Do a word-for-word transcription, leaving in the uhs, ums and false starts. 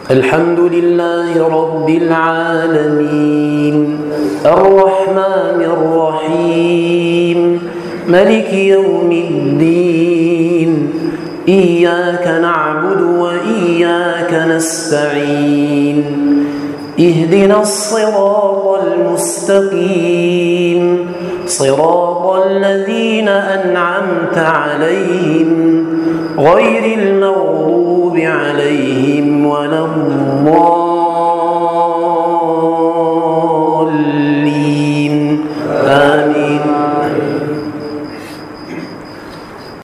الحمد لله رب العالمين الرحمن الرحيم ملك يوم الدين إياك نعبد وإياك نستعين اهدنا الصراط المستقيم صراط الذين أنعمت عليهم غير المغضوب عليهم ولا الضالين.